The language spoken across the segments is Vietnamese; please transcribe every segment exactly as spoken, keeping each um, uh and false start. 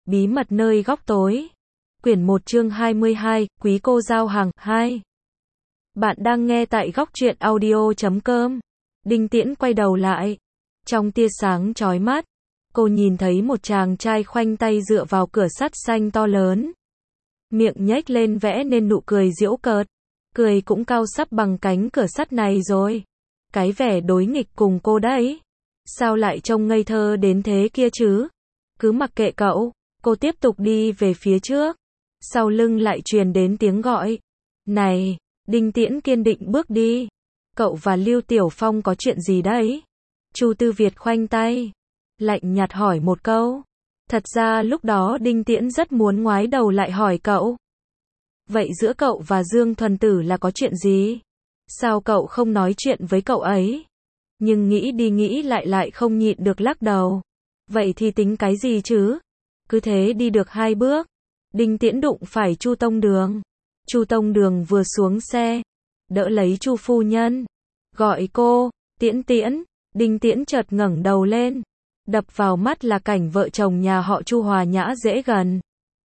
Bí mật nơi góc tối. Quyển một chương hai mươi hai, Quý cô giao hàng, hai. Bạn đang nghe tại góc truyện audio chấm com. Đinh Tiễn quay đầu lại. Trong tia sáng chói mắt, cô nhìn thấy một chàng trai khoanh tay dựa vào cửa sắt xanh to lớn. Miệng nhếch lên vẽ nên nụ cười giễu cợt. Cười cũng cao sắp bằng cánh cửa sắt này rồi. Cái vẻ đối nghịch cùng cô đấy. Sao lại trông ngây thơ đến thế kia chứ? Cứ mặc kệ cậu. Cô tiếp tục đi về phía trước. Sau lưng lại truyền đến tiếng gọi. Này, Đinh Tiễn kiên định bước đi. Cậu và Lưu Tiểu Phong có chuyện gì đấy? Chu Tư Việt khoanh tay. Lạnh nhạt hỏi một câu. Thật ra lúc đó Đinh Tiễn rất muốn ngoái đầu lại hỏi cậu. Vậy giữa cậu và Dương Thuần Tử là có chuyện gì? Sao cậu không nói chuyện với cậu ấy? Nhưng nghĩ đi nghĩ lại lại không nhịn được lắc đầu. Vậy thì tính cái gì chứ? Cứ thế đi được hai bước. Đinh Tiễn đụng phải Chu Tông Đường. Chu Tông Đường vừa xuống xe. Đỡ lấy Chu phu nhân. Gọi cô, Tiễn Tiễn. Đinh Tiễn chợt ngẩng đầu lên. Đập vào mắt là cảnh vợ chồng nhà họ Chu hòa nhã dễ gần.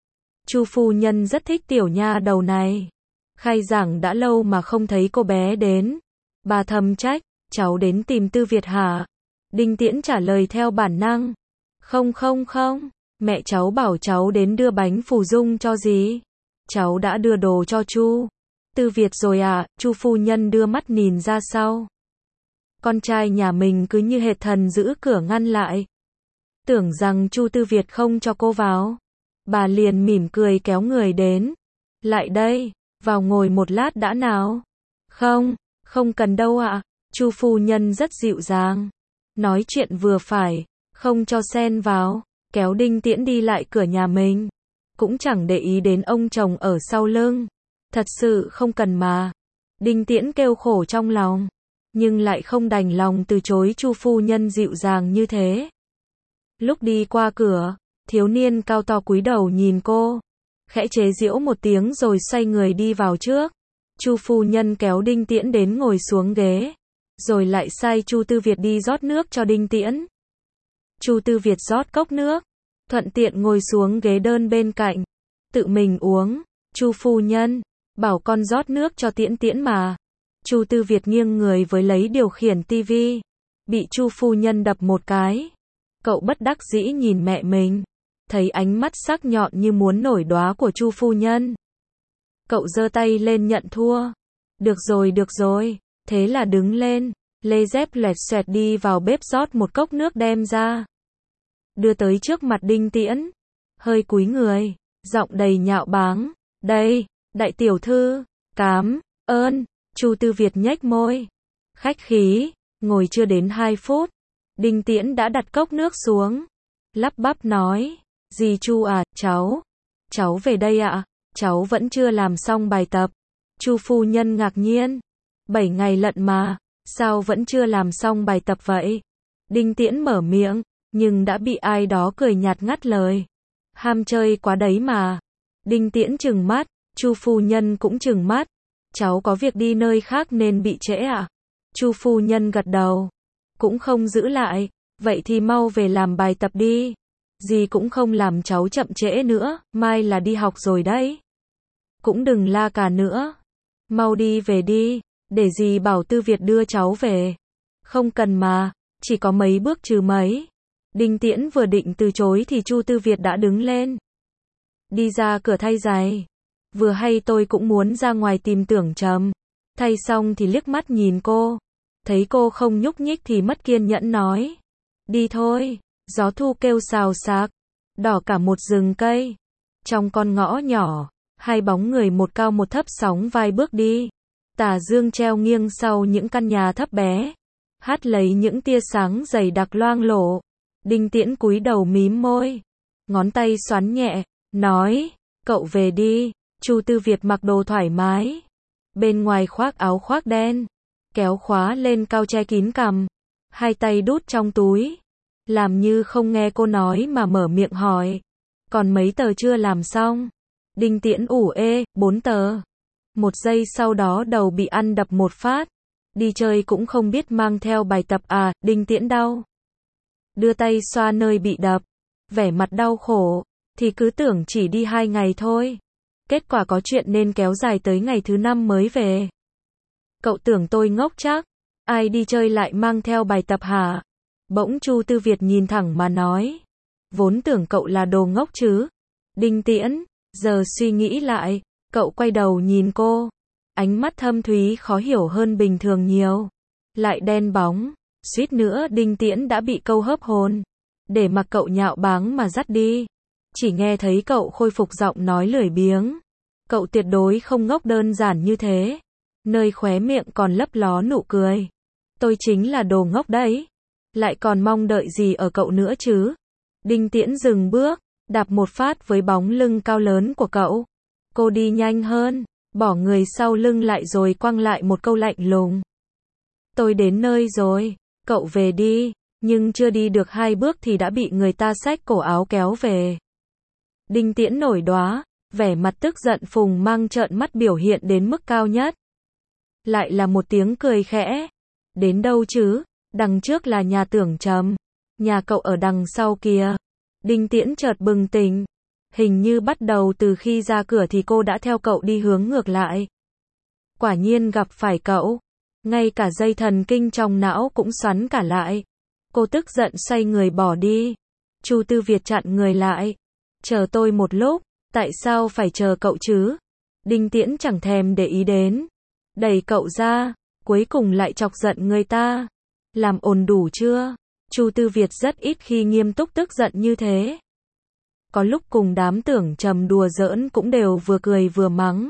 Chu phu nhân rất thích tiểu nha đầu này. Khai giảng đã lâu mà không thấy cô bé đến. Bà thầm trách, cháu đến tìm Tư Việt hả? Đinh Tiễn trả lời theo bản năng. Không không không, mẹ cháu bảo cháu đến đưa bánh phù dung cho gì. Cháu đã đưa đồ cho Chu Tư Việt rồi à? Chu phu nhân đưa mắt nhìn ra sau. Con trai nhà mình cứ như hệt thần giữ cửa ngăn lại. Tưởng rằng Chu Tư Việt không cho cô vào. Bà liền mỉm cười kéo người đến. Lại đây, vào ngồi một lát đã nào. Không, không cần đâu ạ. Chu phu nhân rất dịu dàng. Nói chuyện vừa phải, không cho xen vào. Kéo Đinh Tiễn đi lại cửa nhà mình. Cũng chẳng để ý đến ông chồng ở sau lưng. Thật sự không cần mà. Đinh Tiễn kêu khổ trong lòng. Nhưng lại không đành lòng từ chối Chu phu nhân dịu dàng như thế. Lúc đi qua cửa, thiếu niên cao to cúi đầu nhìn cô. Khẽ chế giễu một tiếng rồi xoay người đi vào trước. Chu phu nhân kéo Đinh Tiễn đến ngồi xuống ghế. Rồi lại sai Chu Tư Việt đi rót nước cho Đinh Tiễn. Chu Tư Việt rót cốc nước. Thuận tiện ngồi xuống ghế đơn bên cạnh. Tự mình uống. Chu phu nhân, bảo con rót nước cho Tiễn Tiễn mà. Chu Tư Việt nghiêng người với lấy điều khiển tivi. Bị Chu phu nhân đập một cái. Cậu bất đắc dĩ nhìn mẹ mình. Thấy ánh mắt sắc nhọn như muốn nổi đóa của Chu phu nhân. Cậu giơ tay lên nhận thua. Được rồi được rồi. Thế là đứng lên. Lê dép lẹt xoẹt đi vào bếp rót một cốc nước đem ra. Đưa tới trước mặt Đinh Tiễn. Hơi cúi người. Giọng đầy nhạo báng. Đây, đại tiểu thư. Cám ơn. Chu Tư Việt nhếch môi. Khách khí. Ngồi chưa đến hai phút. Đinh Tiễn đã đặt cốc nước xuống. Lắp bắp nói. Dì Chu à, cháu. Cháu về đây ạ. À? Cháu vẫn chưa làm xong bài tập. Chu phu nhân ngạc nhiên. Bảy ngày lận mà. Sao vẫn chưa làm xong bài tập vậy? Đinh Tiễn mở miệng. Nhưng đã bị ai đó cười nhạt ngắt lời. Ham chơi quá đấy mà. Đinh Tiễn trừng mắt. Chu phu nhân cũng trừng mắt. Cháu có việc đi nơi khác nên bị trễ ạ. À? Chu phu nhân gật đầu. Cũng không giữ lại. Vậy thì mau về làm bài tập đi. Dì cũng không làm cháu chậm trễ nữa. Mai là đi học rồi đấy. Cũng đừng la cả nữa. Mau đi về đi. Để dì bảo Tư Việt đưa cháu về. Không cần mà. Chỉ có mấy bước trừ mấy. Đinh Tiễn vừa định từ chối thì Chu Tư Việt đã đứng lên. Đi ra cửa thay giày. Vừa hay tôi cũng muốn ra ngoài tìm Tưởng Trầm. Thay xong thì liếc mắt nhìn cô. Thấy cô không nhúc nhích thì mất kiên nhẫn nói. Đi thôi. Gió thu kêu xào xạc. Đỏ cả một rừng cây. Trong con ngõ nhỏ. Hai bóng người một cao một thấp sóng vai bước đi. Tà dương treo nghiêng sau những căn nhà thấp bé. Hát lấy những tia sáng dày đặc loang lổ. Đinh Tiễn cúi đầu mím môi. Ngón tay xoắn nhẹ. Nói. Cậu về đi. Chu Tư Việt mặc đồ thoải mái. Bên ngoài khoác áo khoác đen. Kéo khóa lên cao che kín cằm. Hai tay đút trong túi. Làm như không nghe cô nói mà mở miệng hỏi. Còn mấy tờ chưa làm xong? Đinh Tiễn ủ ê, bốn tờ. Một giây sau đó đầu bị ăn đập một phát. Đi chơi cũng không biết mang theo bài tập à, Đinh Tiễn đau. Đưa tay xoa nơi bị đập. Vẻ mặt đau khổ. thì cứ tưởng chỉ đi hai ngày thôi. Kết quả có chuyện nên kéo dài tới ngày thứ năm mới về. Cậu tưởng tôi ngốc chắc, ai đi chơi lại mang theo bài tập hả? Bỗng Chu Tư Việt nhìn thẳng mà nói. Vốn tưởng cậu là đồ ngốc chứ. Đinh Tiễn, giờ suy nghĩ lại, cậu quay đầu nhìn cô. Ánh mắt thâm thúy khó hiểu hơn bình thường nhiều. Lại đen bóng, suýt nữa Đinh Tiễn đã bị câu hớp hồn. Để mặc cậu nhạo báng mà dắt đi. Chỉ nghe thấy cậu khôi phục giọng nói lười biếng. Cậu tuyệt đối không ngốc đơn giản như thế. Nơi khóe miệng còn lấp ló nụ cười. Tôi chính là đồ ngốc đấy. Lại còn mong đợi gì ở cậu nữa chứ? Đinh Tiễn dừng bước, đạp một phát với bóng lưng cao lớn của cậu. Cô đi nhanh hơn, bỏ người sau lưng lại rồi quăng lại một câu lạnh lùng. Tôi đến nơi rồi, cậu về đi. Nhưng chưa đi được hai bước thì đã bị người ta xách cổ áo kéo về. Đinh Tiễn nổi đoá, vẻ mặt tức giận phùng mang trợn mắt biểu hiện đến mức cao nhất. Lại là một tiếng cười khẽ. Đến đâu chứ? Đằng trước là nhà Tưởng Trầm. Nhà cậu ở đằng sau kìa. Đinh Tiễn chợt bừng tỉnh. Hình như bắt đầu từ khi ra cửa thì cô đã theo cậu đi hướng ngược lại. Quả nhiên gặp phải cậu. Ngay cả dây thần kinh trong não cũng xoắn cả lại. Cô tức giận xoay người bỏ đi. Chu Tư Việt chặn người lại. Chờ tôi một lúc, tại sao phải chờ cậu chứ? Đinh Tiễn chẳng thèm để ý đến. Đẩy cậu ra, cuối cùng lại chọc giận người ta. Làm ồn đủ chưa? Chu Tư Việt rất ít khi nghiêm túc tức giận như thế. Có lúc cùng đám Tưởng Trầm đùa giỡn cũng đều vừa cười vừa mắng.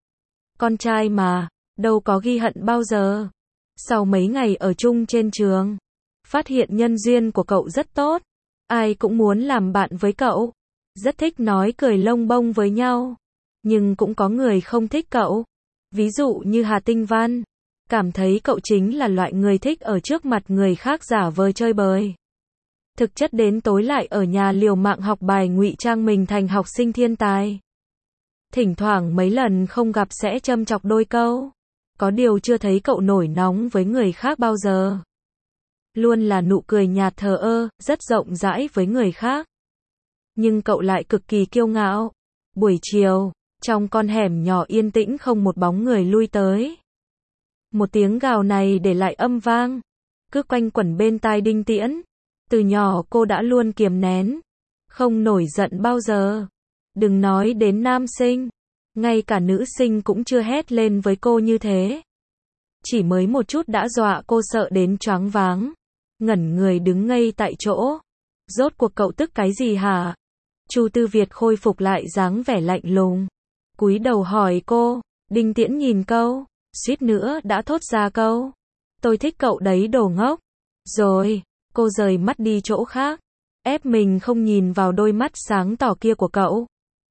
Con trai mà, đâu có ghi hận bao giờ. Sau mấy ngày ở chung trên trường, phát hiện nhân duyên của cậu rất tốt. Ai cũng muốn làm bạn với cậu. Rất thích nói cười lông bông với nhau. Nhưng cũng có người không thích cậu. Ví dụ như Hà Tinh Văn. Cảm thấy cậu chính là loại người thích ở trước mặt người khác giả vờ chơi bời. Thực chất đến tối lại ở nhà liều mạng học bài ngụy trang mình thành học sinh thiên tài. Thỉnh thoảng mấy lần không gặp sẽ châm chọc đôi câu. Có điều chưa thấy cậu nổi nóng với người khác bao giờ. Luôn là nụ cười nhạt thờ ơ, rất rộng rãi với người khác. Nhưng cậu lại cực kỳ kiêu ngạo. Buổi chiều, trong con hẻm nhỏ yên tĩnh không một bóng người lui tới. Một tiếng gào này để lại âm vang, cứ quanh quẩn bên tai Đinh Tiễn. Từ nhỏ cô đã luôn kiềm nén, không nổi giận bao giờ. Đừng nói đến nam sinh, ngay cả nữ sinh cũng chưa hét lên với cô như thế. Chỉ mới một chút đã dọa cô sợ đến choáng váng, ngẩn người đứng ngây tại chỗ. Rốt cuộc cậu tức cái gì hả? Chu Tư Việt khôi phục lại dáng vẻ lạnh lùng, cúi đầu hỏi cô. Đinh Tiễn nhìn câu, suýt nữa đã thốt ra câu. Tôi thích cậu đấy đồ ngốc. Rồi, cô rời mắt đi chỗ khác, ép mình không nhìn vào đôi mắt sáng tỏ kia của cậu.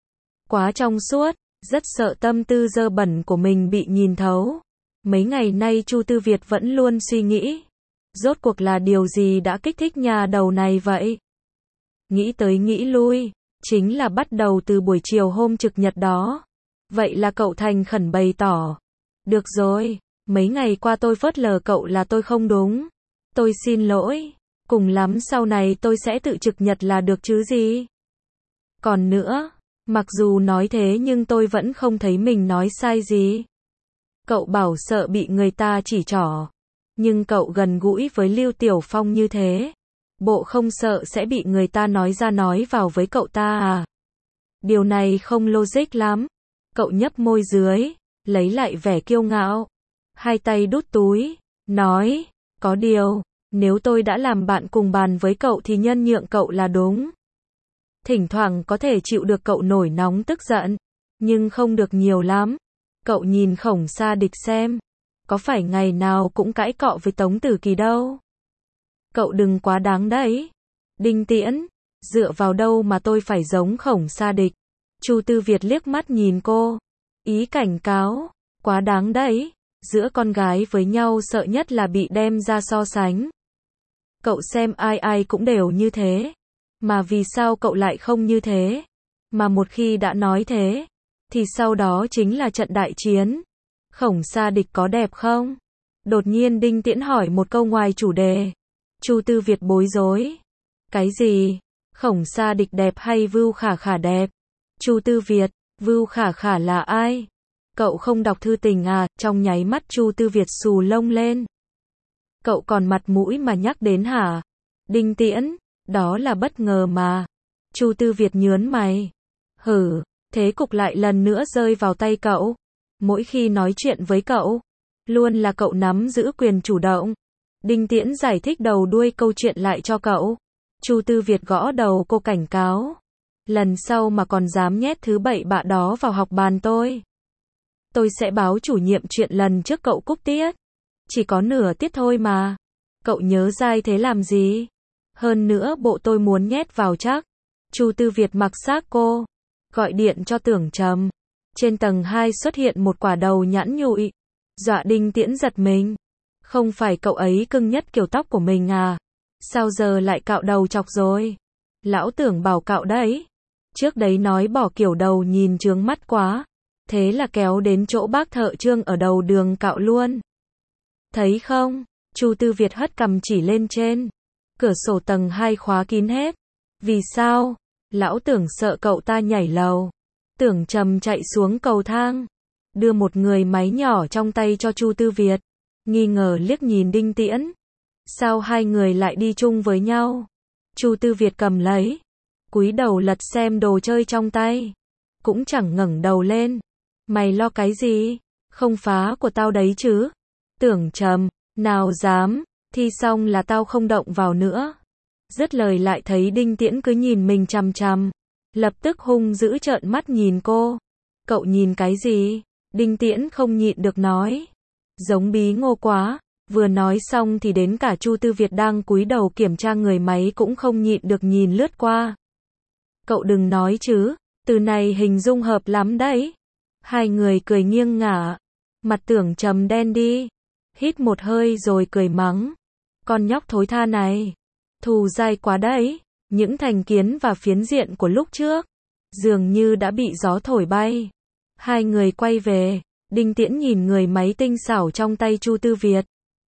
Quá trong suốt, rất sợ tâm tư dơ bẩn của mình bị nhìn thấu. Mấy ngày nay Chu Tư Việt vẫn luôn suy nghĩ. Rốt cuộc là điều gì đã kích thích nhà đầu này vậy? Nghĩ tới nghĩ lui, chính là bắt đầu từ buổi chiều hôm trực nhật đó. Vậy là cậu thành khẩn bày tỏ. Được rồi, mấy ngày qua tôi phớt lờ cậu là tôi không đúng. Tôi xin lỗi. Cùng lắm sau này tôi sẽ tự trực nhật là được chứ gì. Còn nữa, mặc dù nói thế nhưng tôi vẫn không thấy mình nói sai gì. Cậu bảo sợ bị người ta chỉ trỏ. Nhưng cậu gần gũi với Lưu Tiểu Phong như thế. Bộ không sợ sẽ bị người ta nói ra nói vào với cậu ta à? Điều này không logic lắm. Cậu nhấp môi dưới, lấy lại vẻ kiêu ngạo. Hai tay đút túi, nói, có điều, nếu tôi đã làm bạn cùng bàn với cậu thì nhân nhượng cậu là đúng. Thỉnh thoảng có thể chịu được cậu nổi nóng tức giận, nhưng không được nhiều lắm. Cậu nhìn Khổng Sa Địch xem, có phải ngày nào cũng cãi cọ với Tống Tử Kỳ đâu. Cậu đừng quá đáng đấy. Đinh Tiễn, dựa vào đâu mà tôi phải giống Khổng Sa Địch? Chu Tư Việt liếc mắt nhìn cô, ý cảnh cáo, quá đáng đấy. Giữa con gái với nhau sợ nhất là bị đem ra so sánh. Cậu xem ai ai cũng đều như thế. Mà vì sao cậu lại không như thế? Mà một khi đã nói thế, thì sau đó chính là trận đại chiến. Khổng Sa Địch có đẹp không? Đột nhiên Đinh Tiễn hỏi một câu ngoài chủ đề. Chu Tư Việt bối rối. Cái gì? Khổng Sa Địch đẹp hay Vưu Khả Khả đẹp? Chu Tư Việt, Vưu Khả Khả là ai? Cậu không đọc thư tình à? Trong nháy mắt Chu Tư Việt xù lông lên. Cậu còn mặt mũi mà nhắc đến hả? Đinh Tiễn, đó là bất ngờ mà. Chu Tư Việt nhớn mày. Hử, thế cục lại lần nữa rơi vào tay cậu. Mỗi khi nói chuyện với cậu, luôn là cậu nắm giữ quyền chủ động. Đinh Tiễn giải thích đầu đuôi câu chuyện lại cho cậu. Chu Tư Việt gõ đầu cô cảnh cáo. Lần sau mà còn dám nhét thứ bậy bạ đó vào học bàn tôi. Tôi sẽ báo chủ nhiệm chuyện lần trước cậu cúp tiết. Chỉ có nửa tiết thôi mà. Cậu nhớ dai thế làm gì? Hơn nữa bộ tôi muốn nhét vào chắc. Chu Tư Việt mặc xác cô. Gọi điện cho Tưởng Trầm. Trên tầng hai xuất hiện một quả đầu nhẵn nhụi. Dọa Đinh Tiễn giật mình. Không phải cậu ấy cưng nhất kiểu tóc của mình à? Sao giờ lại cạo đầu chọc rồi? Lão Tưởng bảo cạo đấy. Trước đấy nói bỏ kiểu đầu nhìn chướng mắt quá. Thế là kéo đến chỗ bác thợ Trương ở đầu đường cạo luôn. Thấy không? Chu Tư Việt hất cằm chỉ lên trên. Cửa sổ tầng hai khóa kín hết. Vì sao? Lão Tưởng sợ cậu ta nhảy lầu. Tưởng Trầm chạy xuống cầu thang. Đưa một người máy nhỏ trong tay cho Chu Tư Việt. Nghi ngờ liếc nhìn Đinh Tiễn. Sao hai người lại đi chung với nhau? Chu Tư Việt cầm lấy. Cúi đầu lật xem đồ chơi trong tay. Cũng chẳng ngẩng đầu lên. Mày lo cái gì? Không phá của tao đấy chứ? Tưởng Trầm, nào dám, thi xong là tao không động vào nữa. Dứt lời lại thấy Đinh Tiễn cứ nhìn mình chằm chằm. Lập tức hung dữ trợn mắt nhìn cô. Cậu nhìn cái gì? Đinh Tiễn không nhịn được nói. Giống bí ngô quá. Vừa nói xong thì đến cả Chu Tư Việt đang cúi đầu kiểm tra người máy cũng không nhịn được nhìn lướt qua. Cậu đừng nói chứ, từ này hình dung hợp lắm đấy. Hai người cười nghiêng ngả. Mặt Tưởng Trầm đen đi. Hít một hơi rồi cười mắng. Con nhóc thối tha này. Thù dai quá đấy. Những thành kiến và phiến diện của lúc trước. Dường như đã bị gió thổi bay. Hai người quay về. Đinh Tiễn nhìn người máy tinh xảo trong tay Chu Tư Việt.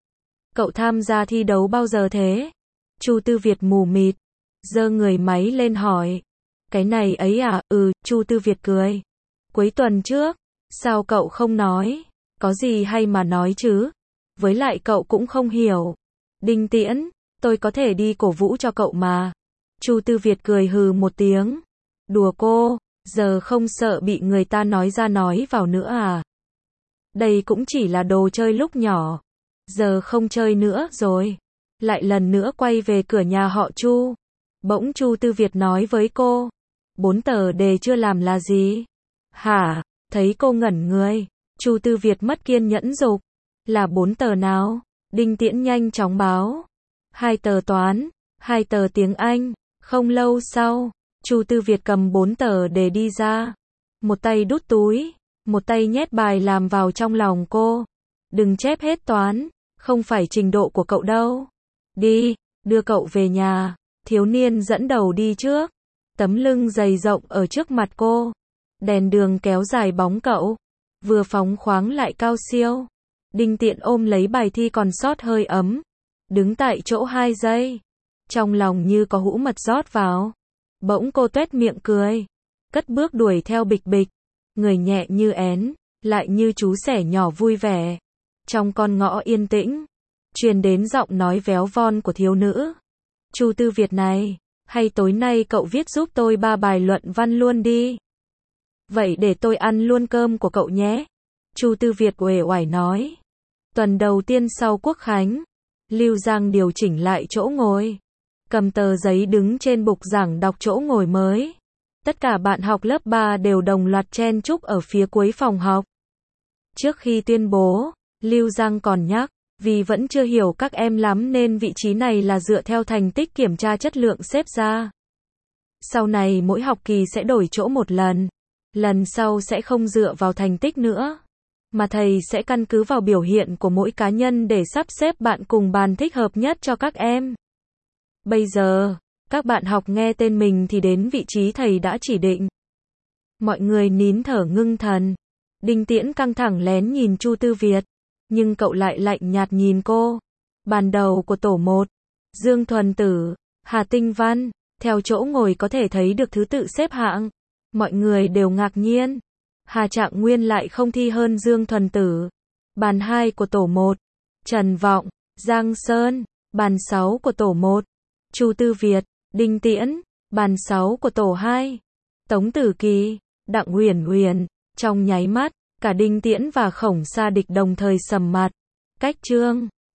Cậu tham gia thi đấu bao giờ thế? Chu Tư Việt mù mịt. Giơ người máy lên hỏi. Cái này ấy à? Ừ, Chu Tư Việt cười. Cuối tuần trước. Sao cậu không nói? Có gì hay mà nói chứ? Với lại cậu cũng không hiểu. Đinh Tiễn, tôi có thể đi cổ vũ cho cậu mà. Chu Tư Việt cười hừ một tiếng. Đùa cô, giờ không sợ bị người ta nói ra nói vào nữa à? Đây cũng chỉ là đồ chơi lúc nhỏ. Giờ không chơi nữa rồi. Lại lần nữa quay về cửa nhà họ Chu. Bỗng Chu Tư Việt nói với cô. Bốn tờ đề chưa làm là gì? Hả? Thấy cô ngẩn người. Chu Tư Việt mất kiên nhẫn dục. Là bốn tờ nào? Đinh Tiễn nhanh chóng báo. Hai tờ toán. Hai tờ tiếng Anh. Không lâu sau, Chu Tư Việt cầm bốn tờ đề đi ra. Một tay đút túi. Một tay nhét bài làm vào trong lòng cô. Đừng chép hết toán. Không phải trình độ của cậu đâu. Đi, đưa cậu về nhà. Thiếu niên dẫn đầu đi trước. Tấm lưng dày rộng ở trước mặt cô. Đèn đường kéo dài bóng cậu. Vừa phóng khoáng lại cao siêu. Đinh Tiễn ôm lấy bài thi còn sót hơi ấm. Đứng tại chỗ hai giây. Trong lòng như có hũ mật rót vào. Bỗng cô tuét miệng cười. Cất bước đuổi theo bịch bịch. Người nhẹ như én. Lại như chú sẻ nhỏ vui vẻ. Trong con ngõ yên tĩnh. Truyền đến giọng nói véo von của thiếu nữ. Chu Tư Việt này. Hay tối nay cậu viết giúp tôi ba bài luận văn luôn đi. Vậy để tôi ăn luôn cơm của cậu nhé. Chu Tư Việt uể oải nói. Tuần đầu tiên sau Quốc Khánh. Lưu Giang điều chỉnh lại chỗ ngồi. Cầm tờ giấy đứng trên bục giảng đọc chỗ ngồi mới. Tất cả bạn học lớp ba đều đồng loạt chen chúc ở phía cuối phòng học. Trước khi tuyên bố, Lưu Giang còn nhắc. Vì vẫn chưa hiểu các em lắm nên vị trí này là dựa theo thành tích kiểm tra chất lượng xếp ra. Sau này mỗi học kỳ sẽ đổi chỗ một lần. Lần sau sẽ không dựa vào thành tích nữa. Mà thầy sẽ căn cứ vào biểu hiện của mỗi cá nhân để sắp xếp bạn cùng bàn thích hợp nhất cho các em. Bây giờ, các bạn học nghe tên mình thì đến vị trí thầy đã chỉ định. Mọi người nín thở ngưng thần. Đinh Tiễn căng thẳng lén nhìn Chu Tư Việt. Nhưng cậu lại lạnh nhạt nhìn cô. Bàn đầu của tổ một. Dương Thuần Tử, Hà Tinh Văn, Theo chỗ ngồi có thể thấy được thứ tự xếp hạng. Mọi người đều ngạc nhiên. Hà Trạng Nguyên lại không thi hơn Dương Thuần Tử. Bàn hai của tổ một, Trần Vọng, Giang Sơn. Bàn sáu của tổ một, Chu Tư Việt, Đinh Tiễn. Bàn sáu của tổ hai, Tống Tử Kỳ, Đặng Uyển Uyển. Trong nháy mắt, cả Đinh Tiễn và Khổng Sa Địch đồng thời sầm mặt. Cách chương